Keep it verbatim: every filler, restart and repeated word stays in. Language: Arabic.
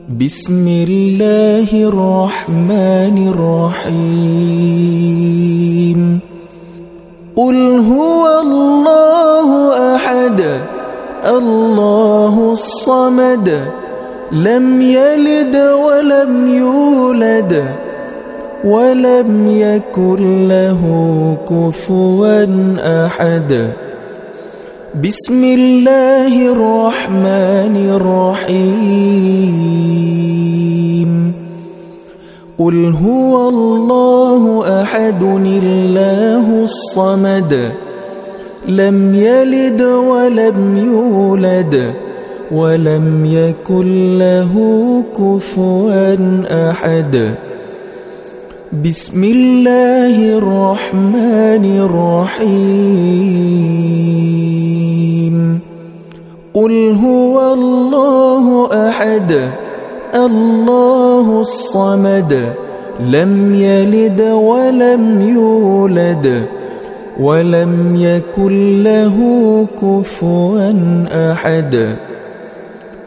بسم الله الرحمن الرحيم قل هو الله أحد الله الصمد لم يلد ولم يولد ولم يكن له كفوا أحد بسم الله الرحمن الرحيم قل هو الله أحد الله الصمد لم يلد ولم يولد ولم يكن له كفوا أحد بسم الله الرحمن الرحيم قل هو الله أحد الله الصمد لم يلد ولم يولد ولم يكن له كفوا أحد